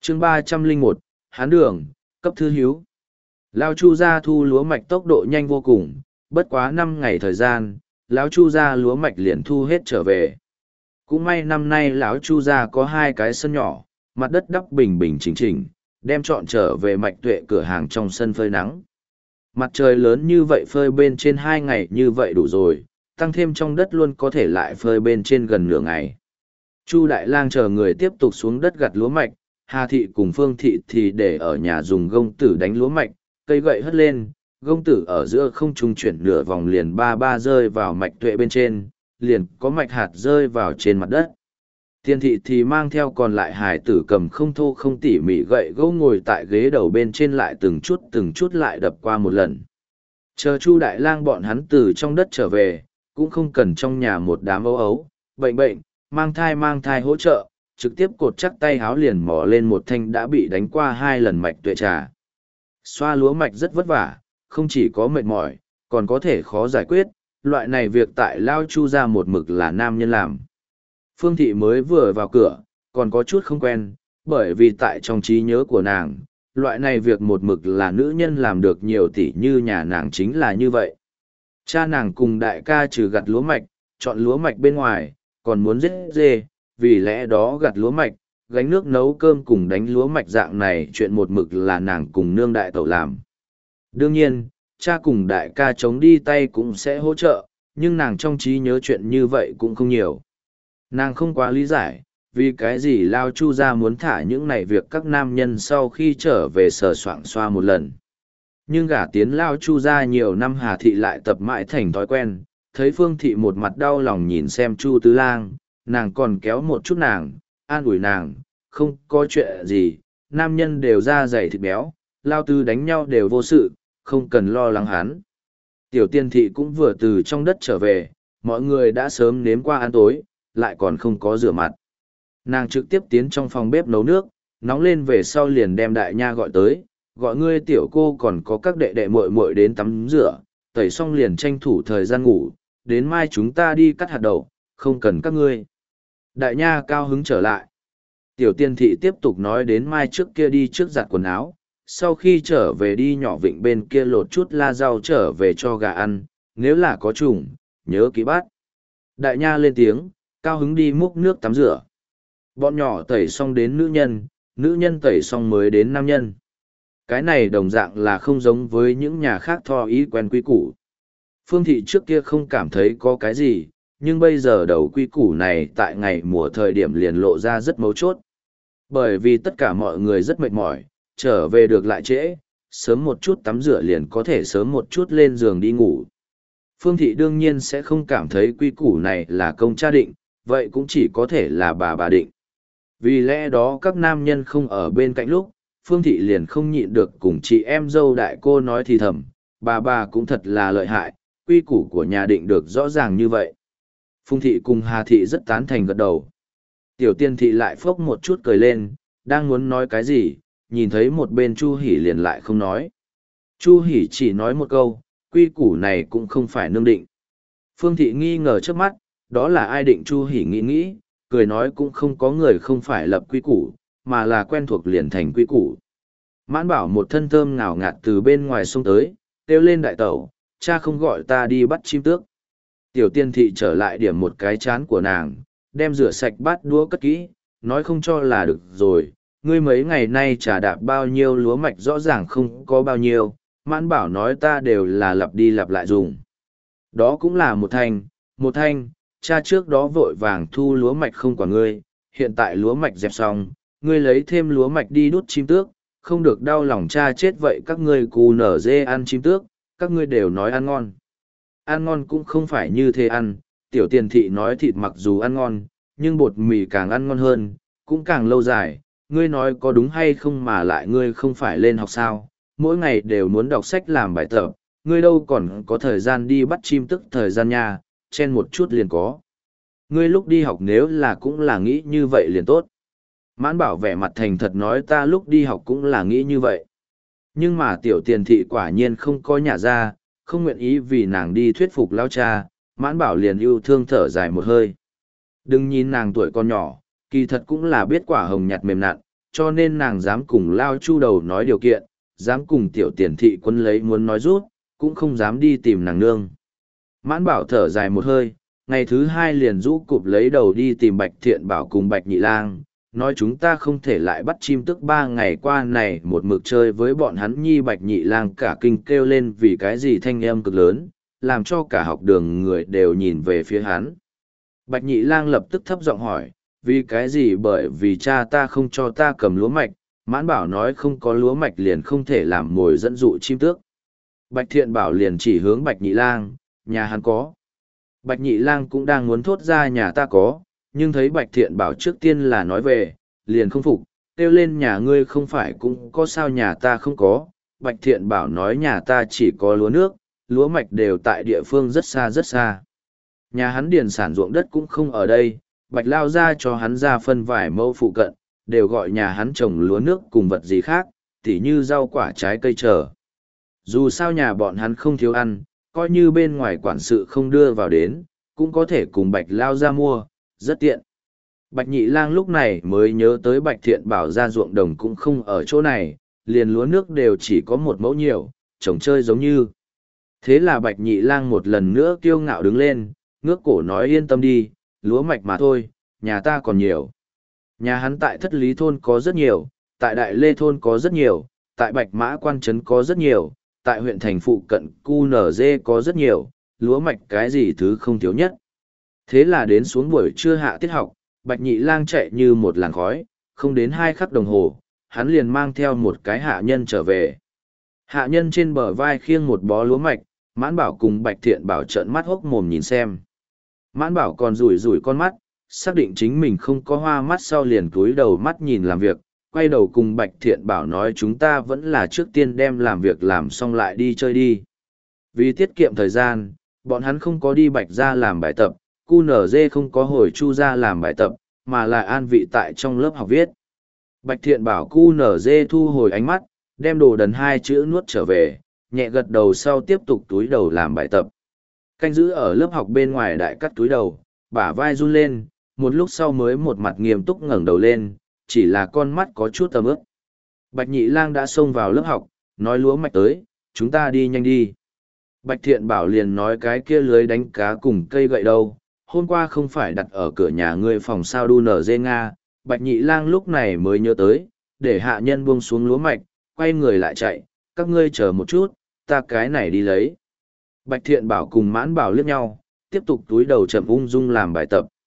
chương 301, Hán Đường, cấp thư hiếu. Lão Chu gia thu lúa mạch tốc độ nhanh vô cùng, bất quá 5 ngày thời gian, lão Chu gia lúa mạch liền thu hết trở về. Cũng may năm nay lão Chu gia có 2 cái sân nhỏ, mặt đất đắp bình bình chỉnh chỉnh, đem trọn trở về Mạch Tuệ cửa hàng trong sân phơi nắng. Mặt trời lớn như vậy phơi bên trên 2 ngày như vậy đủ rồi, tăng thêm trong đất luôn có thể lại phơi bên trên gần nửa ngày. Chu Đại Lang chờ người tiếp tục xuống đất gặt lúa mạch, Hà Thị cùng Phương Thị thì để ở nhà dùng gông tử đánh lúa mạch, cây gậy hất lên, gông tử ở giữa không trung chuyển nửa vòng liền ba ba rơi vào Mạch Tuệ bên trên, liền có mạch hạt rơi vào trên mặt đất. Tiên Thị thì mang theo còn lại hải tử cầm không thô không tỉ mỉ gậy gỗ ngồi tại ghế đầu bên trên lại từng chút lại đập qua một lần. Chờ Chu Đại Lang bọn hắn từ trong đất trở về, cũng không cần trong nhà một đám ấu ấu, bệnh, mang thai hỗ trợ, trực tiếp cột chắc tay háo liền mò lên một thanh đã bị đánh qua 2 lần Mạch Tuệ trà. Xoa lúa mạch rất vất vả, không chỉ có mệt mỏi, còn có thể khó giải quyết, loại này việc tại Lao Chu ra một mực là nam nhân làm. Phương Thị mới vừa vào cửa, còn có chút không quen, bởi vì tại trong trí nhớ của nàng, loại này việc một mực là nữ nhân làm được nhiều tỷ như nhà nàng chính là như vậy. Cha nàng cùng đại ca trừ gặt lúa mạch, chọn lúa mạch bên ngoài, còn muốn giết dê, vì lẽ đó gặt lúa mạch, gánh nước nấu cơm cùng đánh lúa mạch dạng này chuyện một mực là nàng cùng nương đại tẩu làm. Đương nhiên, cha cùng đại ca chống đi tay cũng sẽ hỗ trợ, nhưng nàng trong trí nhớ chuyện như vậy cũng không nhiều. Nàng không quá lý giải, vì cái gì Lao Chu gia muốn thả những này việc các nam nhân sau khi trở về sờ soạng xoa một lần. Nhưng gả tiến Lao Chu gia nhiều năm Hà Thị lại tập mãi thành thói quen, thấy Phương Thị một mặt đau lòng nhìn xem Chu Tứ Lang, nàng còn kéo một chút nàng, an ủi nàng, không có chuyện gì, nam nhân đều da dày thịt béo, Lao Tư đánh nhau đều vô sự, không cần lo lắng hắn. Tiểu Tiên Thị cũng vừa từ trong đất trở về, mọi người đã sớm nếm qua ăn tối, lại còn không có rửa mặt. Nàng trực tiếp tiến trong phòng bếp nấu nước, nóng lên về sau liền đem Đại Nha gọi tới, gọi ngươi tiểu cô còn có các đệ đệ muội muội đến tắm rửa, tẩy xong liền tranh thủ thời gian ngủ, đến mai chúng ta đi cắt hạt đậu, không cần các ngươi. Đại Nha cao hứng trở lại. Tiểu Tiên Thị tiếp tục nói đến mai trước kia đi trước giặt quần áo, sau khi trở về đi nhỏ vịnh bên kia lột chút la rau trở về cho gà ăn, nếu là có trùng, nhớ kỹ bắt. Đại Nha lên tiếng, cao hứng đi múc nước tắm rửa. Bọn nhỏ tẩy xong đến nữ nhân tẩy xong mới đến nam nhân. Cái này đồng dạng là không giống với những nhà khác tho ý quen quy củ. Phương Thị trước kia không cảm thấy có cái gì, nhưng bây giờ đầu quy củ này tại ngày mùa thời điểm liền lộ ra rất mấu chốt. Bởi vì tất cả mọi người rất mệt mỏi, trở về được lại trễ, sớm một chút tắm rửa liền có thể sớm một chút lên giường đi ngủ. Phương Thị đương nhiên sẽ không cảm thấy quy củ này là công cha định, vậy cũng chỉ có thể là bà định. Vì lẽ đó các nam nhân không ở bên cạnh lúc, Phương Thị liền không nhịn được cùng chị em dâu đại cô nói thì thầm, bà cũng thật là lợi hại, quy củ của nhà định được rõ ràng như vậy. Phương Thị cùng Hà Thị rất tán thành gật đầu. Tiểu Tiên Thị lại phốc một chút cười lên, đang muốn nói cái gì, nhìn thấy một bên Chu Hỷ liền lại không nói. Chu Hỷ chỉ nói một câu, quy củ này cũng không phải nương định. Phương Thị nghi ngờ trước mắt, đó là ai định. Chu Hỷ nghĩ, cười nói cũng không có người không phải lập quy củ, mà là quen thuộc liền thành quy củ. Mãn Bảo một thân thơm ngào ngạt từ bên ngoài xông tới, kêu lên đại tẩu, cha không gọi ta đi bắt chim tước. Tiểu Tiên Thị trở lại điểm một cái chán của nàng, đem rửa sạch bát đũa cất kỹ, nói không cho là được rồi, ngươi mấy ngày nay trả đạp bao nhiêu lúa mạch rõ ràng không có bao nhiêu, Mãn Bảo nói ta đều là lặp đi lặp lại dùng. Đó cũng là một thanh, cha trước đó vội vàng thu lúa mạch không quả ngươi, hiện tại lúa mạch dẹp xong, ngươi lấy thêm lúa mạch đi đút chim tước, không được đau lòng cha chết vậy các ngươi cù nở dê ăn chim tước, các ngươi đều nói ăn ngon. Ăn ngon cũng không phải như thế ăn, Tiểu Tiên Thị nói thịt mặc dù ăn ngon, nhưng bột mì càng ăn ngon hơn, cũng càng lâu dài, ngươi nói có đúng hay không mà lại ngươi không phải lên học sao, mỗi ngày đều muốn đọc sách làm bài tập, ngươi đâu còn có thời gian đi bắt chim tức thời gian nha, chen một chút liền có. Ngươi lúc đi học nếu là cũng là nghĩ như vậy liền tốt. Mãn Bảo vẻ mặt thành thật nói ta lúc đi học cũng là nghĩ như vậy. Nhưng mà Tiểu Tiên Thị quả nhiên không có nhà ra, không nguyện ý vì nàng đi thuyết phục lao cha, Mãn Bảo liền yêu thương thở dài một hơi. Đừng nhìn nàng tuổi còn nhỏ, kỳ thật cũng là biết quả hồng nhạt mềm nặn, cho nên nàng dám cùng Lao Chu đầu nói điều kiện, dám cùng tiểu tiền thị quân lấy muốn nói rút, cũng không dám đi tìm nàng nương. Mãn Bảo thở dài một hơi, ngày thứ hai liền rũ cụp lấy đầu đi tìm Bạch Thiện Bảo cùng Bạch Nhị Lang, nói chúng ta không thể lại bắt chim tức 3 ngày qua này một mực chơi với bọn hắn nhi. Bạch Nhị Lang cả kinh kêu lên vì cái gì thanh âm cực lớn, làm cho cả học đường người đều nhìn về phía hắn. Bạch Nhị Lang lập tức thấp giọng hỏi, vì cái gì? Bởi vì cha ta không cho ta cầm lúa mạch. Mãn Bảo nói không có lúa mạch liền không thể làm mồi dẫn dụ chim tước. Bạch Thiện Bảo liền chỉ hướng Bạch Nhị Lang, nhà hắn có. Bạch Nhị Lang cũng đang muốn thốt ra nhà ta có, nhưng thấy Bạch Thiện Bảo trước tiên là nói về, liền không phục, kêu lên nhà ngươi không phải cũng có sao nhà ta không có. Bạch Thiện Bảo nói nhà ta chỉ có lúa nước, lúa mạch đều tại địa phương rất xa rất xa. Nhà hắn điền sản ruộng đất cũng không ở đây, Bạch lao ra cho hắn ra phân vài mẫu phụ cận, đều gọi nhà hắn trồng lúa nước cùng vật gì khác, tỉ như rau quả trái cây trở. Dù sao nhà bọn hắn không thiếu ăn, coi như bên ngoài quản sự không đưa vào đến, cũng có thể cùng Bạch lao ra mua, rất tiện. Bạch Nhị Lang lúc này mới nhớ tới Bạch Thiện Bảo ra ruộng đồng cũng không ở chỗ này, liền lúa nước đều chỉ có một mẫu nhiều, trồng chơi giống như. Thế là Bạch Nhị Lang một lần nữa kiêu ngạo đứng lên, ngước cổ nói yên tâm đi, lúa mạch mà thôi, nhà ta còn nhiều. Nhà hắn tại Thất Lý Thôn có rất nhiều, tại Đại Lê Thôn có rất nhiều, tại Bạch Mã Quan Trấn có rất nhiều, tại huyện thành phụ cận QNZ có rất nhiều, lúa mạch cái gì thứ không thiếu nhất. Thế là đến xuống buổi trưa hạ tiết học, Bạch Nhị Lang chạy như một làn khói, không đến 2 khắc đồng hồ, hắn liền mang theo một cái hạ nhân trở về. Hạ nhân trên bờ vai khiêng một bó lúa mạch, Mãn Bảo cùng Bạch Thiện Bảo trợn mắt hốc mồm nhìn xem. Mãn Bảo còn rủi rủi con mắt, xác định chính mình không có hoa mắt sau liền cúi đầu mắt nhìn làm việc, quay đầu cùng Bạch Thiện Bảo nói chúng ta vẫn là trước tiên đem làm việc làm xong lại đi chơi đi. Vì tiết kiệm thời gian, bọn hắn không có đi Bạch ra làm bài tập, QNZ không có hồi Chu ra làm bài tập, mà là an vị tại trong lớp học viết. Bạch Thiện Bảo QNZ thu hồi ánh mắt, đem đồ đần 2 chữ nuốt trở về, nhẹ gật đầu sau tiếp tục túi đầu làm bài tập. Canh giữ ở lớp học bên ngoài đại cắt túi đầu, bả vai run lên, một lúc sau mới một mặt nghiêm túc ngẩng đầu lên, chỉ là con mắt có chút tầm ướp. Bạch Nhị Lang đã xông vào lớp học, nói lúa mạch tới, chúng ta đi nhanh đi. Bạch Thiện Bảo liền nói cái kia lưới đánh cá cùng cây gậy đâu, hôm qua không phải đặt ở cửa nhà ngươi phòng sao đu nở dê Nga. Bạch Nhị Lang lúc này mới nhớ tới, để hạ nhân buông xuống lúa mạch, quay người lại chạy, các ngươi chờ một chút, ta cái này đi lấy. Bạch Thiện Bảo cùng Mãn Bảo liếc nhau, tiếp tục túi đầu chậm ung dung làm bài tập.